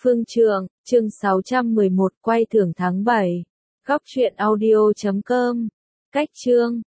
Phương Trượng, chương 611, quay thưởng tháng 7. Góc truyện audio.com. Cách chương